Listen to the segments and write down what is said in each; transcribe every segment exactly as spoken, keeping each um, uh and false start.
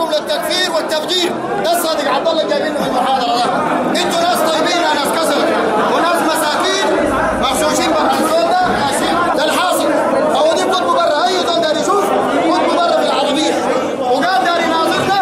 ندعوهم للتكفير والتفجير. ده الصادق عبد الله جايبينه في المحاضره ده. انتوا ناس طيبين، ناس كسر وناس مساكين مغشوشين برا الزول ده ماشي. ده الحاصل. هو دي كتبوا برا، اي زول داري يشوف كتبوا برا في العربيه وقال داري يناظرنا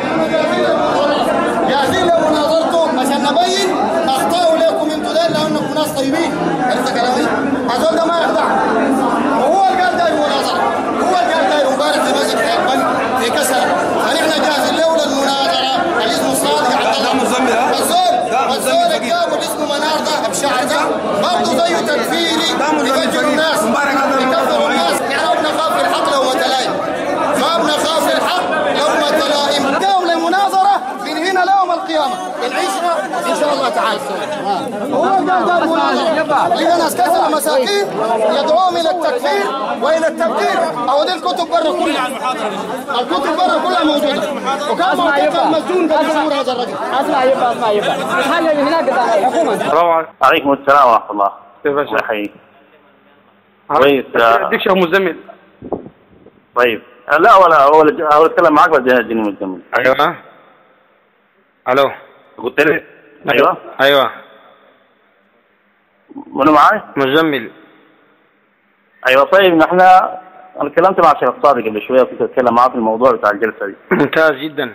جاهزين لمناظرتكم عشان نبين اخطاء لكم انتوا ده لانكم ناس طيبين. عرفت كلامي؟ الزول ده ما يخدع. وهو اللي قال داري مناظره، هو اللي قال داري امبارح في مسجد في كسر. فنحن جاهزين له للمناظره. الاسم الصادق عبد الله مزمل. الزول الزول الجاب اللي اسمه منار ده بشعر ده برضه زيه تكفيري يفجر الناس يكفر الناس. يعني ما بنخاف الحق لو ما تلايم، ما بنخاف الحق لو ما تلايم. جاوا للمناظره من هنا ليوم القيامه ان عشنا ان شاء الله تعالى. هو قال دار المناظره لقى ناس كسر مساكين يدعوهم الى التكفير والى التفجير. او دي الكتب برا كلها، الكتب برا كلها موجوده. وكان موجود المسجون قبل ظهور هذا الرجل. اسمع يبقى اسمع يبقى الحاجه اللي هناك بتاع الحكومه. السلام عليكم. السلام ورحمه الله. كيف الله يحييك. كويس. اديك شيخ مزمل. طيب لا ولا ولا هو اتكلم معاك ولا اديني مزمل. ايوه الو قلت لي ايوه ايوه منو معاي؟ مزمل. ايوه طيب نحن انا كلمت مع الشيخ الصادق قبل شويه وكنت اتكلم معاه في الموضوع بتاع الجلسه دي. ممتاز جدا.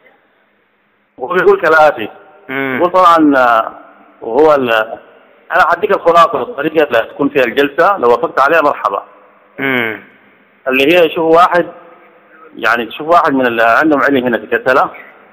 وهو بيقول كالاتي. يقول طبعا وهو انا هديك الخلاصه الطريقه اللي تكون فيها الجلسه لو وافقت عليها مرحبا. امم اللي هي شوف واحد يعني تشوف واحد من اللي عندهم علم هنا في كسله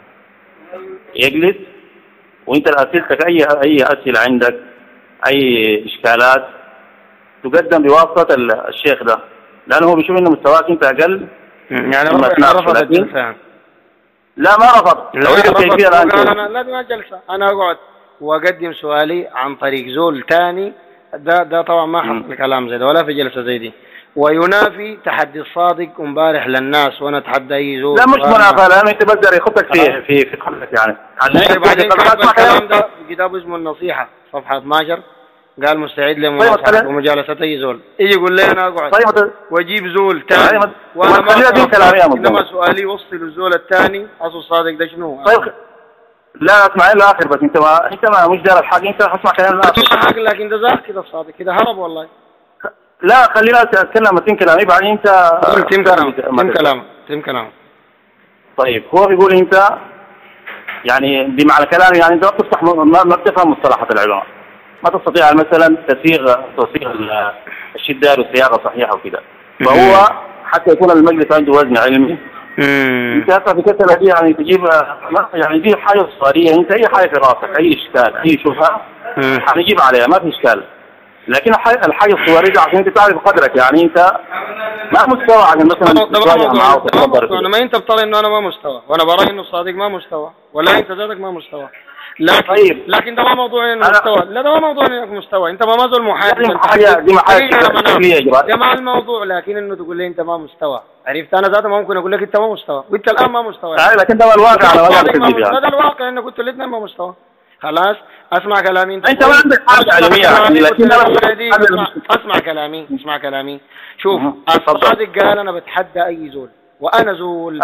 يجلس وانت اسئلتك اي اي اسئله عندك اي اشكالات تقدم بواسطه الشيخ ده، لانه هو بيشوف انه مستواك انت اقل. يعني رفض الجلسه؟ لا ما رفض. لو رفض قال انا لازم جلسه انا اقعد واقدم سؤالي عن طريق زول ثاني. ده ده طبعا ما حصل كلام زي ده ولا في جلسه زي دي. وينافي تحدي الصادق امبارح للناس وانا اتحدى اي زول. لا مش منافاه، لانه انت بقدر يخطك في في في قلبك يعني. بعدين الكلام ده كتاب اسمه النصيحه صفحه اثناشر قال مستعد لمناصحه ومجالسه اي زول يجي يقول لي انا اقعد طيب واجيب زول ثاني. وانا ما انما سؤالي وصل الزول الثاني اصل الصادق ده شنو؟ طيب لا اسمع الى الاخر بس. انت ما انت ما مش دار الحق، انت اسمع كلام الاخر. اسمع حق لكن ده زاك كده الصادق كده هرب والله. لا خلينا اتكلم متين كلامي بعدين انت تم كلام تم كلام تم كلام. طيب هو بيقول انت يعني بمعنى كلامي يعني انت ما بتفتح ما بتفهم مصطلحات العلماء، ما تستطيع مثلا تسيغ تصيغ الشده والصياغه صحيحه وكذا. فهو حتى يكون المجلس عنده وزن علمي. انت هسه في كتله دي يعني تجيب يعني دي حاجه صغيره. انت اي حاجه في راسك اي اشكال اي شبهه هنجيب عليها ما في اشكال. لكن الحاجه الصغيره عشان انت تعرف قدرك يعني انت ما مستوى عشان مثلا تتواجه معاه وتتقدر. انا ما انت بطلع انه انا ما مستوى وانا براي انه الصادق ما مستوى ولا انت ذاتك ما مستوى. لكن طيب. لكن ده ما موضوع انه مستوى. لا ده ما موضوع انك مستوى. انت ما مازال محاكم. دي حاجه دي حاجه ده مع الموضوع. لكن انه تقول لي انت ما مستوى عرفت انا ذاتي ما ممكن اقول لك انت ما مستوى وانت الان ما مستوى. لكن ده الواقع على وضع الكذب يعني. هذا الواقع انك قلت الاثنين ما مستوى. خلاص اسمع كلامي. انت انت ما عندك حاجه علميه لكن اسمع, اسمع كلامي اسمع كلامي. شوف الصادق قال انا بتحدى اي زول وانا زول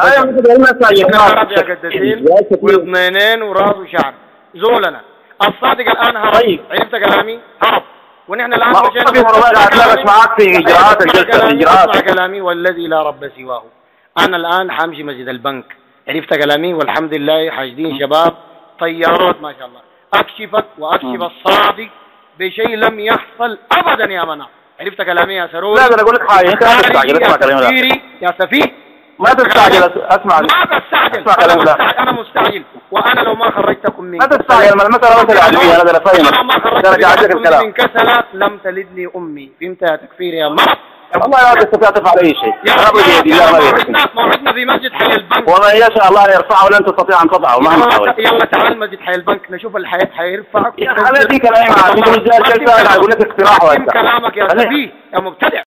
واثنينين وراس وشعر زول. انا الصادق الان هرب. طيب. عرفت كلامي هرب ونحن الان مشينا معاك في اجراءات الجلسه اجراءات. اسمع كلامي والذي لا رب سواه. انا الان حامشي مسجد البنك. عرفت كلامي والحمد لله حاشدين شباب طيارات ما شاء الله اكشفك واكشف الصادق بشيء لم يحصل ابدا يا منى. عرفت كلامي يا سرور؟ لا انا اقول لك حاجه انت ما تستعجل. اسمع كلامي يا سفيه ما تستعجل. اسمع ما تستعجل. اسمع كلامي. انا مستعجل وانا لو ما خرجتكم من ما تستعجل. ما المساله مثل علميه انا فاهمك. انا ما خرجتكم من كسلة لم تلدني امي. فهمت يا تكفير يا مرض؟ والله لا تستطيع تفعل اي شيء. يا رب الله ما موعدنا في مسجد حي البنك وما يشاء الله يرفعه ولن تستطيع ان تضعه مهما حاولت. يلا تعال مسجد حي البنك نشوف الحياه حيرفعك. يا خليني كلامي معك. انت مش داير جلسه انا اقول لك اقتراح وانت كلامك يا سفيه يا مبتدع.